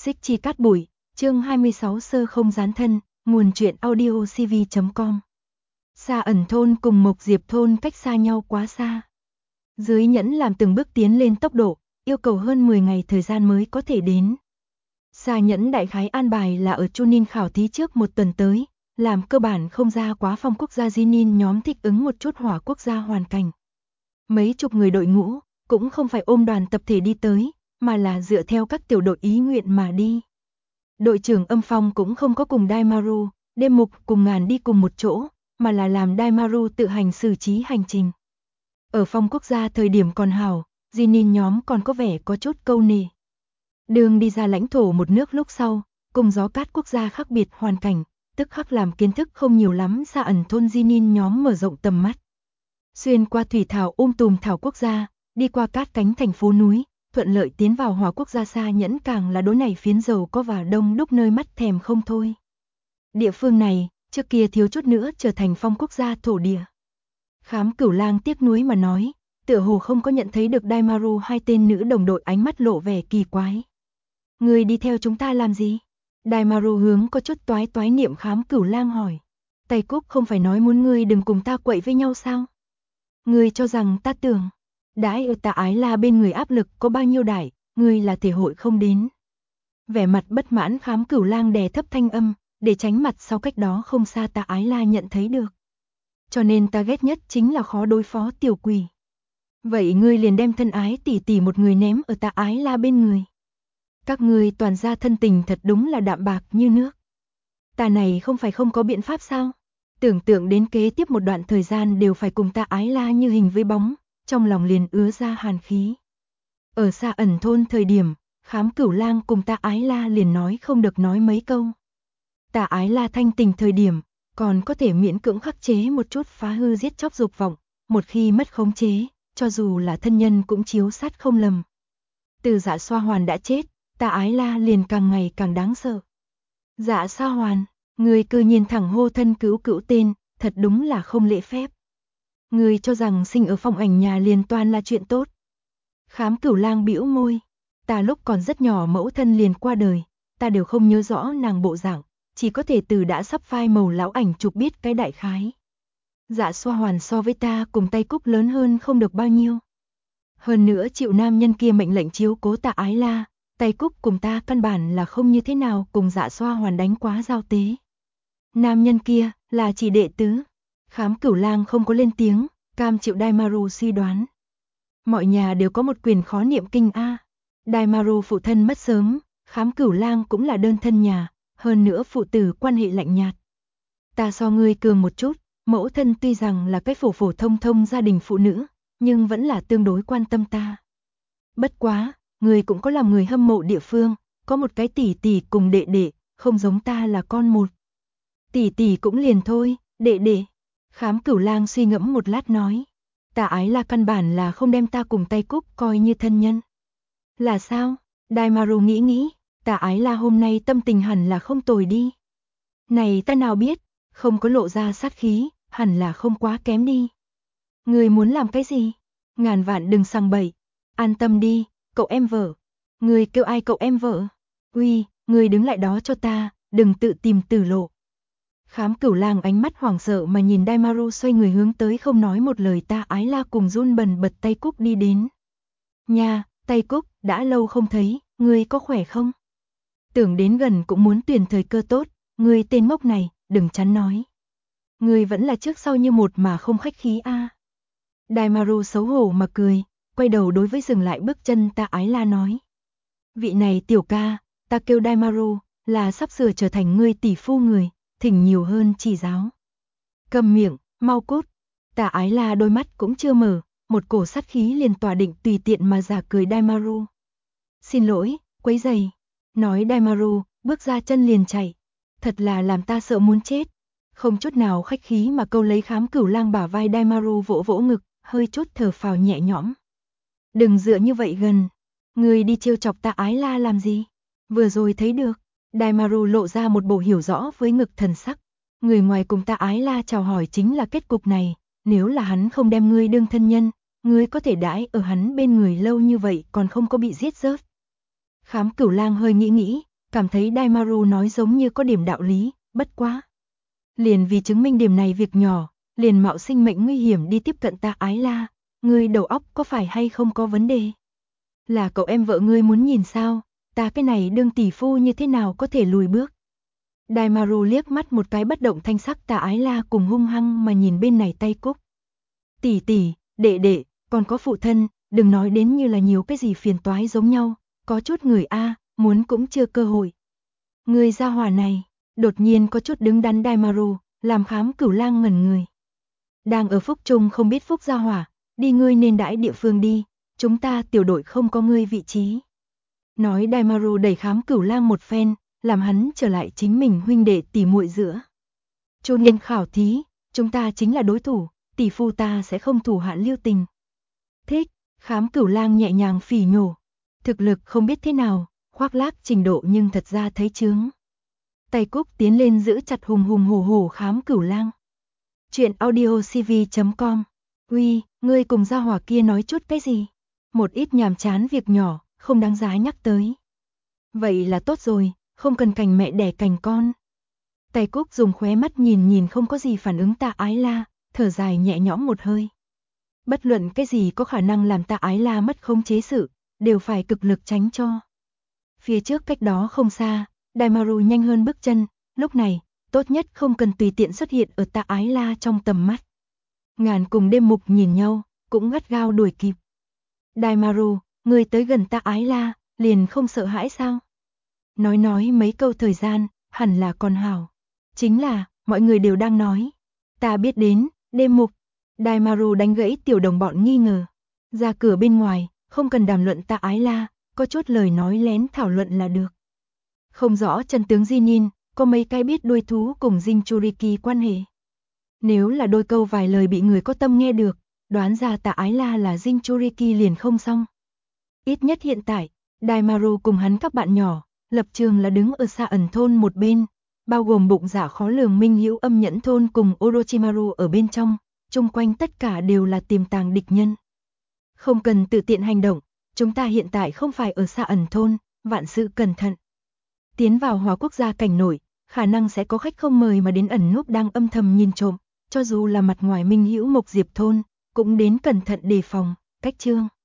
Xích chi cát bụi, chương 26 sơ không gián thân, nguồn truyện audio cv.com. Sa ẩn thôn cùng Mộc Diệp thôn cách xa nhau quá xa. Dưới nhẫn làm từng bước tiến lên tốc độ, yêu cầu hơn 10 ngày thời gian mới có thể đến. Sa nhẫn đại khái an bài là ở Chunin khảo thí trước một tuần tới, làm cơ bản không ra quá phong quốc gia Jinin nhóm thích ứng một chút hỏa quốc gia hoàn cảnh. Mấy chục người đội ngũ, cũng không phải ôm đoàn tập thể đi tới, mà là dựa theo các tiểu đội ý nguyện mà đi. Đội trưởng Âm Phong cũng không có cùng Daimaru, Đêm Mục cùng Ngàn đi cùng một chỗ, mà là làm Daimaru tự hành xử trí hành trình. Ở phong quốc gia thời điểm còn hảo, Jinin nhóm còn có vẻ có chút câu nề. Đường đi ra lãnh thổ một nước lúc sau, cùng gió cát quốc gia khác biệt hoàn cảnh, tức khắc làm kiến thức không nhiều lắm Sa ẩn thôn Jinin nhóm mở rộng tầm mắt. Xuyên qua thủy thảo tùm thảo quốc gia, đi qua cát cánh thành phố núi, thuận lợi tiến vào hỏa quốc gia Sa nhẫn càng là đối này phiến giàu có và đông đúc nơi mắt thèm không thôi. Địa phương này, trước kia thiếu chút nữa trở thành phong quốc gia thổ địa. Khám Cửu Lang tiếc nuối mà nói, tựa hồ không có nhận thấy được Daimaru hai tên nữ đồng đội ánh mắt lộ vẻ kỳ quái. Người đi theo chúng ta làm gì? Daimaru hướng có chút toái toái niệm Khám Cửu Lang hỏi. Tây Cúc không phải nói muốn ngươi đừng cùng ta quậy với nhau sao? Ngươi cho rằng ta tưởng, đãi ở Tạ Ái La bên người áp lực có bao nhiêu đại, ngươi là thể hội không đến. Vẻ mặt bất mãn Khám Cửu Lang đè thấp thanh âm, để tránh mặt sau cách đó không xa Tạ Ái La nhận thấy được. Cho nên ta ghét nhất chính là khó đối phó tiểu quỷ. Vậy ngươi liền đem thân ái tỷ tỷ một người ném ở Tạ Ái La bên người. Các ngươi toàn ra thân tình thật đúng là đạm bạc như nước. Ta này không phải không có biện pháp sao? Tưởng tượng đến kế tiếp một đoạn thời gian đều phải cùng Tạ Ái La như hình với bóng, trong lòng liền ứa ra hàn khí. Ở Sa ẩn thôn thời điểm, Khám Cửu Lang cùng Tạ Ái La liền nói không được nói mấy câu. Tạ Ái La thanh tình thời điểm, còn có thể miễn cưỡng khắc chế một chút phá hư giết chóc dục vọng, một khi mất khống chế, cho dù là thân nhân cũng chiếu sát không lầm. Từ Dạ Xoa Hoàn đã chết, Tạ Ái La liền càng ngày càng đáng sợ. Dạ Xoa Hoàn, người cư nhiên thẳng hô thân cứu cữu tên, thật đúng là không lễ phép. Người cho rằng sinh ở phòng ảnh nhà liền toàn là chuyện tốt. Khám Cửu Lang bĩu môi, ta lúc còn rất nhỏ mẫu thân liền qua đời, ta đều không nhớ rõ nàng bộ dạng, chỉ có thể từ đã sắp phai màu lão ảnh chụp biết cái đại khái. Dạ Xoa Hoàn so với ta cùng Tây Cúc lớn hơn không được bao nhiêu. Hơn nữa chịu nam nhân kia mệnh lệnh chiếu cố Tạ Ái La, Tây Cúc cùng ta căn bản là không như thế nào cùng Dạ Xoa Hoàn đánh quá giao tế. Nam nhân kia là chỉ đệ tứ. Khám Cửu Lang không có lên tiếng, cam chịu Daimaru suy đoán. Mọi nhà đều có một quyền khó niệm kinh a. Daimaru phụ thân mất sớm, Khám Cửu Lang cũng là đơn thân nhà, hơn nữa phụ tử quan hệ lạnh nhạt. Ta so ngươi cường một chút, mẫu thân tuy rằng là cái phổ phổ thông thông gia đình phụ nữ, nhưng vẫn là tương đối quan tâm ta. Bất quá, ngươi cũng có làm người hâm mộ địa phương, có một cái tỷ tỷ cùng đệ đệ, không giống ta là con một. Tỷ tỷ cũng liền thôi, đệ đệ. Khám Cửu Lang suy ngẫm một lát nói. Tạ Ái La căn bản là không đem ta cùng Tây Cúc coi như thân nhân. Là sao? Daimaru nghĩ, Tạ Ái La hôm nay tâm tình hẳn là không tồi đi. Này ta nào biết, không có lộ ra sát khí, hẳn là không quá kém đi. Người muốn làm cái gì? Ngàn vạn đừng sằng bậy. An tâm đi, cậu em vợ. Người kêu ai cậu em vợ? Uy, người đứng lại đó cho ta, đừng tự tìm tử lộ. Khám Cửu Lang ánh mắt hoảng sợ mà nhìn Daimaru xoay người hướng tới không nói một lời Tạ Ái La cùng run bần bật Tây Cúc đi đến. Nha, Tây Cúc, đã lâu không thấy, ngươi có khỏe không? Tưởng đến gần cũng muốn tuyển thời cơ tốt, ngươi tên ngốc này, đừng chắn nói. Ngươi vẫn là trước sau như một mà không khách khí a. Daimaru xấu hổ mà cười, quay đầu đối với dừng lại bước chân Tạ Ái La nói. Vị này tiểu ca, ta kêu Daimaru, là sắp sửa trở thành ngươi tỷ phu người, thỉnh nhiều hơn chỉ giáo. Cầm miệng, mau cút. Tạ Ái La đôi mắt cũng chưa mở, một cổ sát khí liền tỏa định tùy tiện mà giả cười Daimaru. Xin lỗi, quấy rầy. Nói Daimaru, bước ra chân liền chạy. Thật là làm ta sợ muốn chết. Không chút nào khách khí mà câu lấy Khám Cửu Lang bả vai Daimaru vỗ vỗ ngực, hơi chút thở phào nhẹ nhõm. Đừng dựa như vậy gần. Người đi trêu chọc Tạ Ái La làm gì? Vừa rồi thấy được. Daimaru lộ ra một bộ hiểu rõ với ngực thần sắc. Người ngoài cùng Tạ Ái La chào hỏi chính là kết cục này. Nếu là hắn không đem ngươi đương thân nhân, ngươi có thể đãi ở hắn bên người lâu như vậy còn không có bị giết rớt. Khám Cửu Lang hơi nghĩ, cảm thấy Daimaru nói giống như có điểm đạo lý, bất quá. Liền vì chứng minh điểm này việc nhỏ, liền mạo sinh mệnh nguy hiểm đi tiếp cận ta Ái La, ngươi đầu óc có phải hay không có vấn đề? Là cậu em vợ ngươi muốn nhìn sao, ta cái này đương tỷ phu như thế nào có thể lùi bước? Daimaru liếc mắt một cái bất động thanh sắc ta Ái La cùng hung hăng mà nhìn bên này Tay Cúc. Tỷ tỷ, đệ đệ, còn có phụ thân, đừng nói đến như là nhiều cái gì phiền toái giống nhau, có chút người muốn cũng chưa cơ hội. Người gia hỏa này, đột nhiên có chút đứng đắn Daimaru, làm Khám Cửu Lang ngẩn người. Đang ở phúc trung không biết phúc gia hỏa, đi ngươi nên đãi địa phương đi, chúng ta tiểu đội không có ngươi vị trí. Nói Daimaru đẩy Khám Cửu Lang một phen, làm hắn trở lại chính mình huynh đệ tỉ muội giữa. Chu niên khảo thí, chúng ta chính là đối thủ, tỷ phu ta sẽ không thủ hạ lưu tình. Thích, Khám Cửu Lang nhẹ nhàng phỉ nhổ. Thực lực không biết thế nào, khoác lác trình độ nhưng thật ra thấy chướng. Tay Cúc tiến lên giữ chặt hùng hùng hổ hổ Khám Cửu Lang. Chuyện audiocv.com. Uy, ngươi cùng gia hỏa kia nói chút cái gì? Một ít nhàm chán việc nhỏ, không đáng giá nhắc tới. Vậy là tốt rồi, không cần cành mẹ đẻ cành con. Tay Cúc dùng khóe mắt nhìn không có gì phản ứng ta Ái La, thở dài nhẹ nhõm một hơi. Bất luận cái gì có khả năng làm ta Ái La mất khống chế sự, đều phải cực lực tránh cho. Phía trước cách đó không xa, Daimaru nhanh hơn bước chân, lúc này, tốt nhất không cần tùy tiện xuất hiện ở ta Ái La trong tầm mắt. Ngàn cùng Đêm Mục nhìn nhau, cũng gắt gao đuổi kịp. Daimaru, người tới gần ta Ái La, liền không sợ hãi sao? Nói mấy câu thời gian, hẳn là còn hảo. Chính là, mọi người đều đang nói. Ta biết đến, Đêm Mục. Daimaru đánh gãy tiểu đồng bọn nghi ngờ. Ra cửa bên ngoài, không cần đàm luận ta Ái La, có chút lời nói lén thảo luận là được. Không rõ chân tướng Jinin, có mấy cái biết đuôi thú cùng Jinchuriki quan hệ. Nếu là đôi câu vài lời bị người có tâm nghe được, đoán ra ta Ái La là Jinchuriki liền không xong. Ít nhất hiện tại, Daimaru cùng hắn các bạn nhỏ, lập trường là đứng ở xa ẩn thôn một bên, bao gồm bụng dạ khó lường Minh Hữu Âm Nhẫn thôn cùng Orochimaru ở bên trong, chung quanh tất cả đều là tiềm tàng địch nhân. Không cần tự tiện hành động, chúng ta hiện tại không phải ở xa ẩn thôn, vạn sự cẩn thận. Tiến vào Hóa Quốc gia cảnh nổi, khả năng sẽ có khách không mời mà đến ẩn núp đang âm thầm nhìn trộm, cho dù là mặt ngoài Minh Hữu Mộc Diệp thôn, cũng đến cẩn thận đề phòng, cách chương.